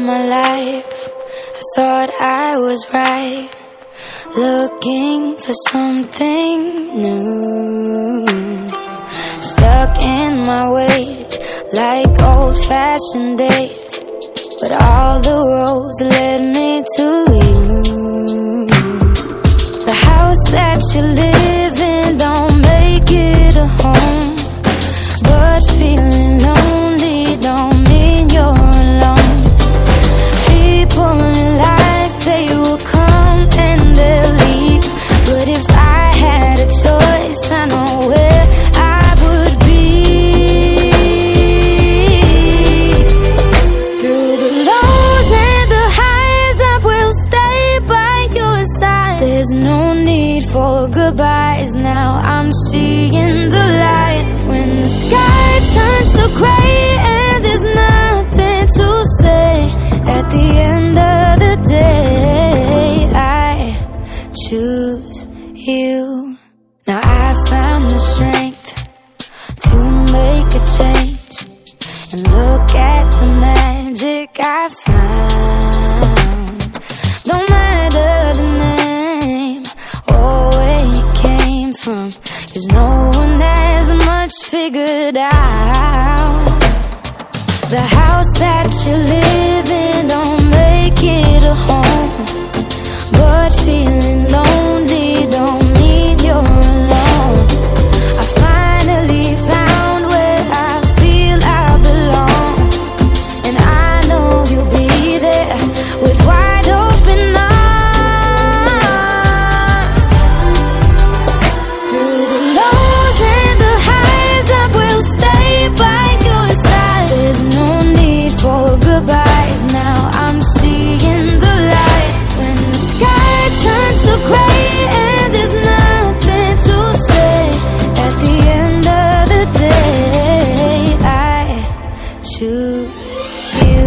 my life, I thought I was right, looking for something new. Stuck in my ways like old-fashioned days, but all the roads led me to you. The house that you live in don't make it a home, but feeling lonely don't mean you're alone. People in life, they will come and they'll leave, but if I had a choice, I know where I would be. Through the lows and the highs, I will stay by your side. There's no need for goodbyes now, I'm seeing the light. When the sky turns so gray and there's nothing to say, at the end of the day, I choose you. Now I found the strength to make a change, and look at the magic I found. Don't matter the name or where you came from, 'cause no one has much figured out. The house that you live in don't make it a home, but feeling lonely don't mean you're alone. I finally found where I feel I belong, and I know you'll be there with wide open arms. Through the lows and the highs, I will stay by your side. There's no need for goodbyes now, I'm seeing the light. When the sky turns so gray and there's nothing to say, at the end of the day, I choose you.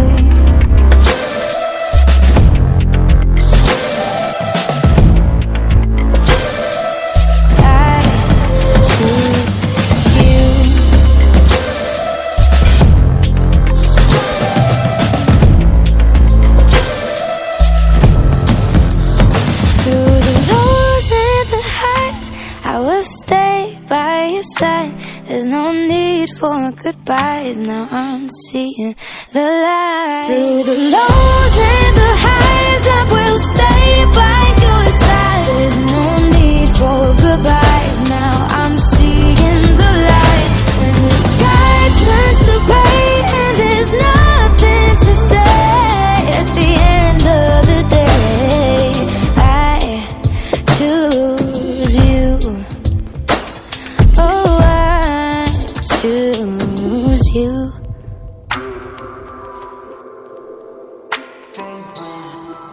I choose you. Through the lows and the highs, I will stay by your side. There's no need for goodbyes now, I'm seeing the light. Through the lows and the highs, I will stay by your side. There's no need for goodbyes now, I'm seeing the light. When the sky turns to gray and there's nothing to say, at the end of the day, I choose you. Oh, I choose you.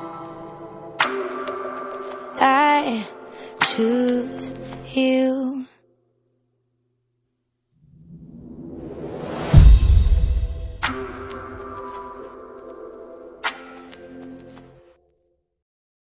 I choose you.